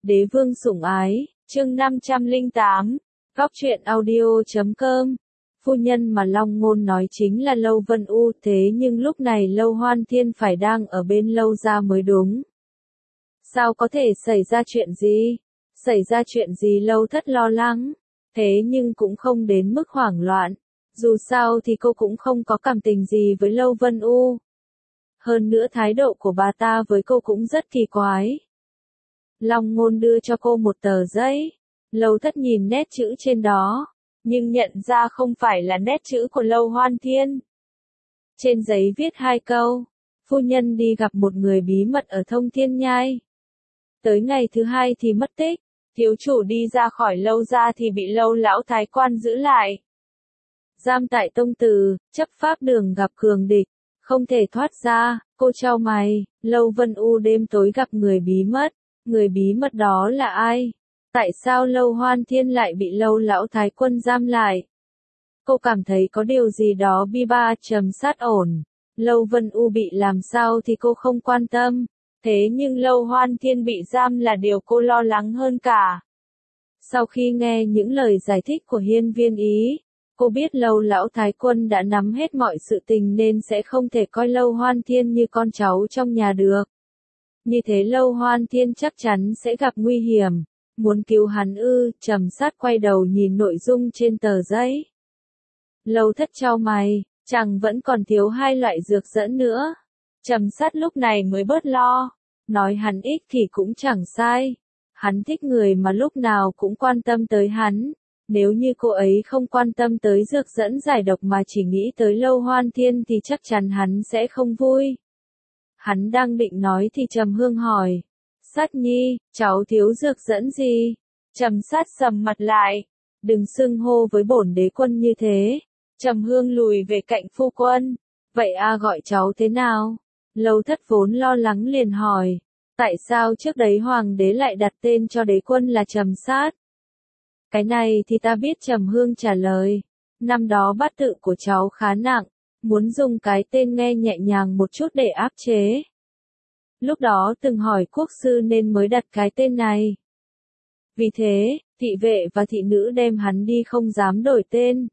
Đế vương sủng ái, chương 508, góc truyện audio.com. Phu nhân mà Long Ngôn nói chính là Lâu Vân U, thế nhưng lúc này Lâu Hoan Thiên phải đang ở bên Lâu gia mới đúng. Sao có thể xảy ra chuyện gì? Xảy ra chuyện gì Lâu Thất lo lắng, thế nhưng cũng không đến mức hoảng loạn. Dù sao thì cô cũng không có cảm tình gì với Lâu Vân U. Hơn nữa thái độ của bà ta với cô cũng rất kỳ quái. Long Ngôn đưa cho cô một tờ giấy. Lâu Thất nhìn nét chữ trên đó, nhưng nhận ra không phải là nét chữ của Lâu Hoan Thiên. Trên giấy viết hai câu, phu nhân đi gặp một người bí mật ở Thông Thiên Nhai. Tới ngày thứ hai thì mất tích, thiếu chủ đi ra khỏi Lâu gia thì bị Lâu lão thái quan giữ lại. Giam tại tông từ, chấp pháp đường gặp cường địch, không thể thoát ra. Cô chau mày, Lâu Vân U đêm tối gặp người bí mật. Người bí mật đó là ai? Tại sao Lâu Hoan Thiên lại bị Lâu lão thái quân giam lại? Cô cảm thấy có điều gì đó bi ba trầm sát ổn. Lâu Vân U bị làm sao thì cô không quan tâm. Thế nhưng Lâu Hoan Thiên bị giam là điều cô lo lắng hơn cả. Sau khi nghe những lời giải thích của Hiên Viên Ý, cô biết Lâu lão thái quân đã nắm hết mọi sự tình nên sẽ không thể coi Lâu Hoan Thiên như con cháu trong nhà được. Như thế Lâu Hoan Thiên chắc chắn sẽ gặp nguy hiểm. Muốn cứu hắn ư? Trầm sát quay đầu nhìn nội dung trên tờ giấy. Lâu Thất chau mày, chẳng vẫn còn thiếu hai loại dược dẫn nữa. Trầm sát lúc này mới bớt lo. Nói hắn ích thì cũng chẳng sai. Hắn thích người mà lúc nào cũng quan tâm tới hắn. Nếu như cô ấy không quan tâm tới dược dẫn giải độc mà chỉ nghĩ tới Lâu Hoan Thiên thì chắc chắn hắn sẽ không vui. Hắn đang định nói thì Trầm Hương hỏi. Sát nhi, cháu thiếu dược dẫn gì? Trầm sát sầm mặt lại. Đừng xưng hô với bổn đế quân như thế. Trầm Hương lùi về cạnh phu quân. Vậy gọi cháu thế nào? Lâu Thất vốn lo lắng liền hỏi. Tại sao trước đấy hoàng đế lại đặt tên cho đế quân là Trầm sát? Cái này thì ta biết. Trầm Hương trả lời. Năm đó bát tự của cháu khá nặng. Muốn dùng cái tên nghe nhẹ nhàng một chút để áp chế. Lúc đó từng hỏi quốc sư nên mới đặt cái tên này. Vì thế, thị vệ và thị nữ đem hắn đi không dám đổi tên.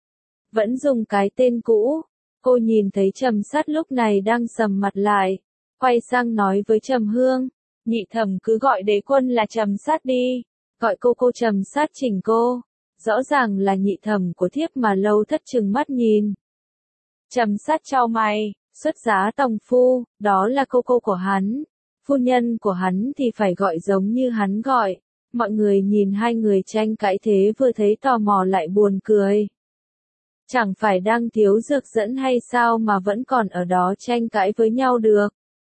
Vẫn dùng cái tên cũ. Cô nhìn thấy Trầm sát lúc này đang sầm mặt lại. Quay sang nói với Trầm Hương. Nhị thẩm cứ gọi đế quân là Trầm sát đi. Gọi cô Trầm sát chỉnh cô. Rõ ràng là nhị thẩm của thiếp mà. Lâu Thất trừng mắt nhìn. Trầm sát chau mày, xuất giá tòng phu, đó là cô của hắn. Phu nhân của hắn thì phải gọi giống như hắn gọi. Mọi người nhìn hai người tranh cãi thế vừa thấy tò mò lại buồn cười. Chẳng phải đang thiếu dược dẫn hay sao mà vẫn còn ở đó tranh cãi với nhau được.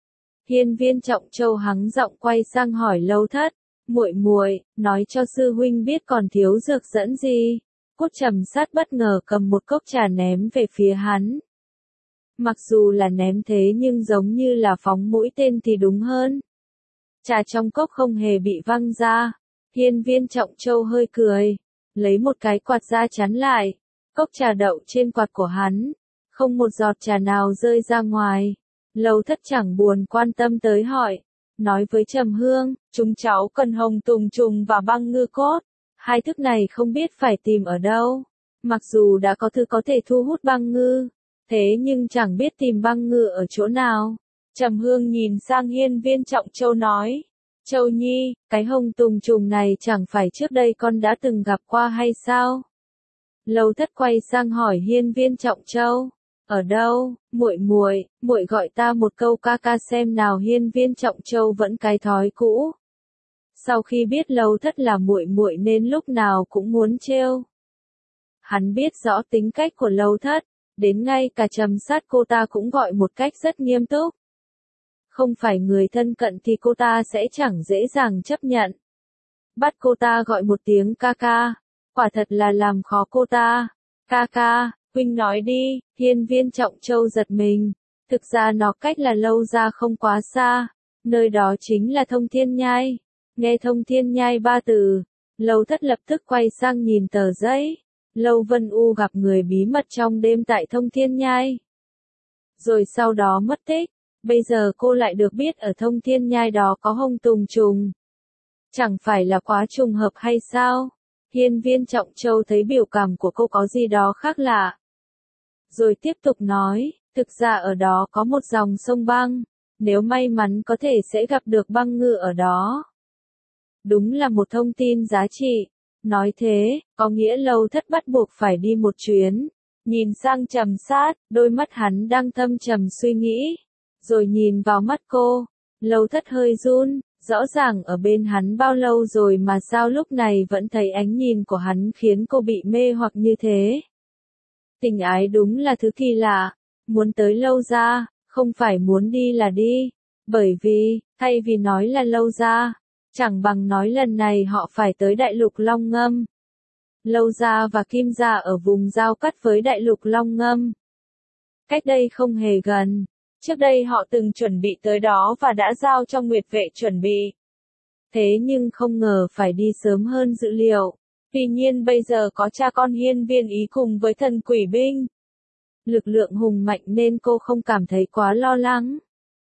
Hiên Viên Trọng Châu hắng giọng quay sang hỏi Lâu Thất. Muội, nói cho sư huynh biết còn thiếu dược dẫn gì. Cốt Trầm sát bất ngờ cầm một cốc trà ném về phía hắn. Mặc dù là ném thế nhưng giống như là phóng mũi tên thì đúng hơn. Trà trong cốc không hề bị văng ra. Hiên Viên Trọng Châu hơi cười. Lấy một cái quạt ra chắn lại. Cốc trà đậu trên quạt của hắn. Không một giọt trà nào rơi ra ngoài. Lâu Thất chẳng buồn quan tâm tới hỏi. Nói với Trầm Hương, chúng cháu cần hồng tùng trùng và băng ngư cốt. Hai thức này không biết phải tìm ở đâu. Mặc dù đã có thứ có thể thu hút băng ngư. Thế nhưng chẳng biết tìm băng ngư ở chỗ nào. Trầm Hương nhìn sang Hiên Viên Trọng Châu nói. Châu Nhi, cái hồng tùng trùng này chẳng phải trước đây con đã từng gặp qua hay sao? Lâu Thất quay sang hỏi Hiên Viên Trọng Châu. Ở đâu? Muội gọi ta một câu ca ca xem nào. Hiên Viên Trọng Châu vẫn cái thói cũ. Sau khi biết Lâu Thất là muội nên lúc nào cũng muốn trêu. Hắn biết rõ tính cách của Lâu Thất. Đến ngay cả Trầm sát cô ta cũng gọi một cách rất nghiêm túc. Không phải người thân cận thì cô ta sẽ chẳng dễ dàng chấp nhận. Bắt cô ta gọi một tiếng ca ca. Quả thật là làm khó cô ta. Ca ca, huynh nói đi. Hiên Viên Trọng Châu giật mình. Thực ra nó cách là Lâu ra không quá xa. Nơi đó chính là Thông Thiên Nhai. Nghe Thông Thiên Nhai ba từ. Lâu Thất lập tức quay sang nhìn tờ giấy. Lâu Vân U gặp người bí mật trong đêm tại Thông Thiên Nhai. Rồi sau đó mất tích. Bây giờ cô lại được biết ở Thông Thiên Nhai đó có hồng tùng trùng. Chẳng phải là quá trùng hợp hay sao? Hiên Viên Trọng Châu thấy biểu cảm của cô có gì đó khác lạ. Rồi tiếp tục nói, thực ra ở đó có một dòng sông băng, nếu may mắn có thể sẽ gặp được băng ngư ở đó. Đúng là một thông tin giá trị. Nói thế, có nghĩa Lâu Thất bắt buộc phải đi một chuyến. Nhìn sang Trầm Sát, đôi mắt hắn đang thâm trầm suy nghĩ. Rồi nhìn vào mắt cô, Lâu Thất hơi run, rõ ràng ở bên hắn bao lâu rồi mà sao lúc này vẫn thấy ánh nhìn của hắn khiến cô bị mê hoặc như thế. Tình ái đúng là thứ kỳ lạ, muốn tới Lâu Gia, không phải muốn đi là đi, bởi vì, thay vì nói là Lâu Gia, chẳng bằng nói lần này họ phải tới Đại Lục Long Ngâm. Lâu Gia và Kim Gia ở vùng giao cắt với Đại Lục Long Ngâm. Cách đây không hề gần, trước đây họ từng chuẩn bị tới đó và đã giao cho Nguyệt Vệ chuẩn bị. Thế nhưng không ngờ phải đi sớm hơn dự liệu. Tuy nhiên bây giờ có cha con Hiên Viên Ý cùng với thần quỷ binh. Lực lượng hùng mạnh nên cô không cảm thấy quá lo lắng.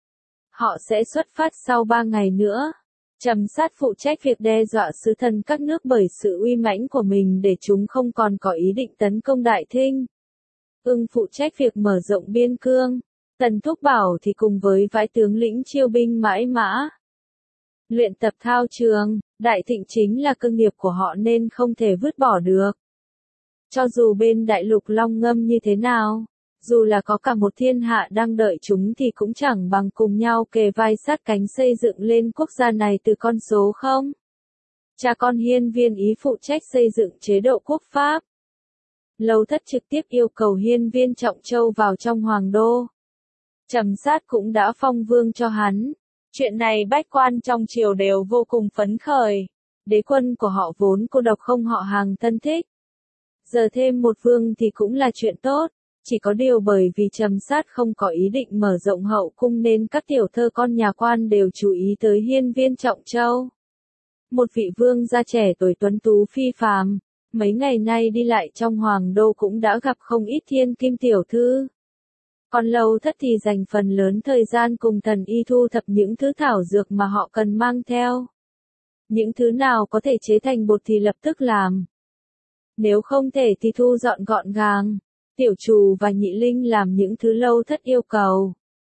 Họ sẽ xuất phát sau 3 ngày nữa. Trầm Sát phụ trách việc đe dọa sứ thần các nước bởi sự uy mãnh của mình để chúng không còn có ý định tấn công Đại Thinh. Ưng phụ trách việc mở rộng biên cương. Tần Thúc Bảo thì cùng với vãi tướng lĩnh chiêu binh mãi mã. Luyện tập thao trường, Đại Thịnh chính là cơ nghiệp của họ nên không thể vứt bỏ được. Cho dù bên Đại Lục Long Ngâm như thế nào, dù là có cả một thiên hạ đang đợi chúng thì cũng chẳng bằng cùng nhau kề vai sát cánh xây dựng lên quốc gia này từ con số không. Cha con Hiên Viên Ý phụ trách xây dựng chế độ quốc pháp. Lâu Thất trực tiếp yêu cầu Hiên Viên Trọng Châu vào trong hoàng đô. Trầm Sát cũng đã phong vương cho hắn. Chuyện này bách quan trong triều đều vô cùng phấn khởi. Đế quân của họ vốn cô độc không họ hàng thân thích. Giờ thêm một vương thì cũng là chuyện tốt. Chỉ có điều bởi vì Trầm Sát không có ý định mở rộng hậu cung nên các tiểu thơ con nhà quan đều chú ý tới Hiên Viên Trọng Châu. Một vị vương gia trẻ tuổi tuấn tú phi phàm, mấy ngày nay đi lại trong hoàng đô cũng đã gặp không ít thiên kim tiểu thư. Còn Lâu Thất thì dành phần lớn thời gian cùng thần y thu thập những thứ thảo dược mà họ cần mang theo. Những thứ nào có thể chế thành bột thì lập tức làm. Nếu không thể thì thu dọn gọn gàng. Tiểu Trù và Nhị Linh làm những thứ Lâu Thất yêu cầu.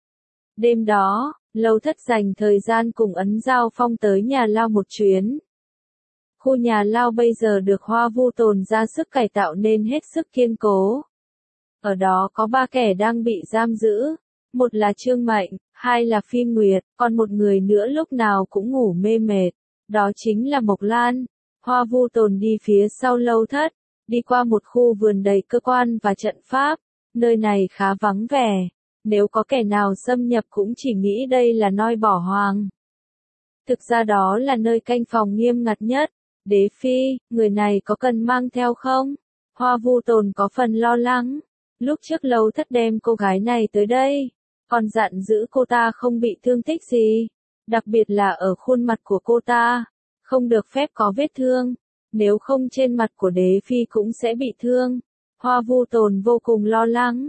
Đêm đó, Lâu Thất dành thời gian cùng Ấn Giao Phong tới nhà lao một chuyến. Khu nhà lao bây giờ được Hoa Vu Tồn ra sức cải tạo nên hết sức kiên cố. Ở đó có 3 kẻ đang bị giam giữ. Một là Trương Mệnh, 2 là Phi Nguyệt, còn một người nữa lúc nào cũng ngủ mê mệt. Đó chính là Mộc Lan. Hoa Vu Tồn đi phía sau Lâu Thất. Đi qua một khu vườn đầy cơ quan và trận pháp, nơi này khá vắng vẻ, nếu có kẻ nào xâm nhập cũng chỉ nghĩ đây là noi bỏ hoang. Thực ra đó là nơi canh phòng nghiêm ngặt nhất. Đế Phi, người này có cần mang theo không? Hoa Vu Tồn có phần lo lắng. Lúc trước Lâu Thất đem cô gái này tới đây, còn dặn giữ cô ta không bị thương tích gì, đặc biệt là ở khuôn mặt của cô ta, không được phép có vết thương. Nếu không trên mặt của Đế Phi cũng sẽ bị thương. Hoa Vu Tồn vô cùng lo lắng.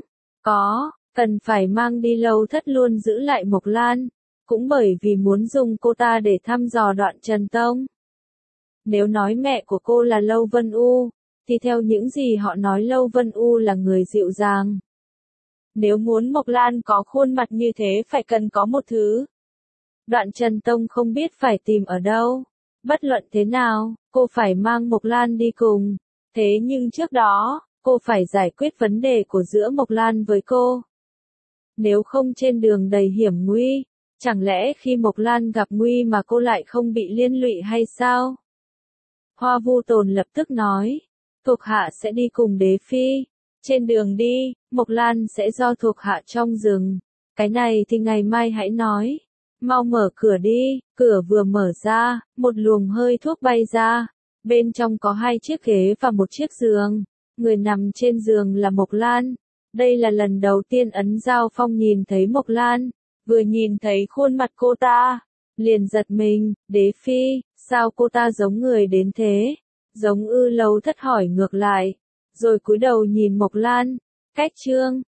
Cần phải mang đi. Lâu Thất luôn giữ lại Mộc Lan, cũng bởi vì muốn dùng cô ta để thăm dò Đoạn Trần Tông. Nếu nói mẹ của cô là Lâu Vân U, thì theo những gì họ nói Lâu Vân U là người dịu dàng. Nếu muốn Mộc Lan có khuôn mặt như thế phải cần có một thứ. Đoạn Trần Tông không biết phải tìm ở đâu. Bất luận thế nào, cô phải mang Mộc Lan đi cùng. Thế nhưng trước đó, cô phải giải quyết vấn đề của giữa Mộc Lan với cô. Nếu không trên đường đầy hiểm nguy, chẳng lẽ khi Mộc Lan gặp nguy mà cô lại không bị liên lụy hay sao? Hoa Vu Tồn lập tức nói, thuộc hạ sẽ đi cùng Đế Phi. Trên đường đi, Mộc Lan sẽ do thuộc hạ trong rừng. Cái này thì ngày mai hãy nói. Mau mở cửa đi. Cửa vừa mở ra, một luồng hơi thuốc bay ra. Bên trong có 2 chiếc ghế và một chiếc giường. Người nằm trên giường là Mộc Lan. Đây là lần đầu tiên Ấn Giao Phong nhìn thấy Mộc Lan. Vừa nhìn thấy khuôn mặt cô ta, liền giật mình. Đế Phi, sao cô ta giống người đến thế? Giống ư? Lâu Thất hỏi ngược lại. Rồi cúi đầu nhìn Mộc Lan. Cách chương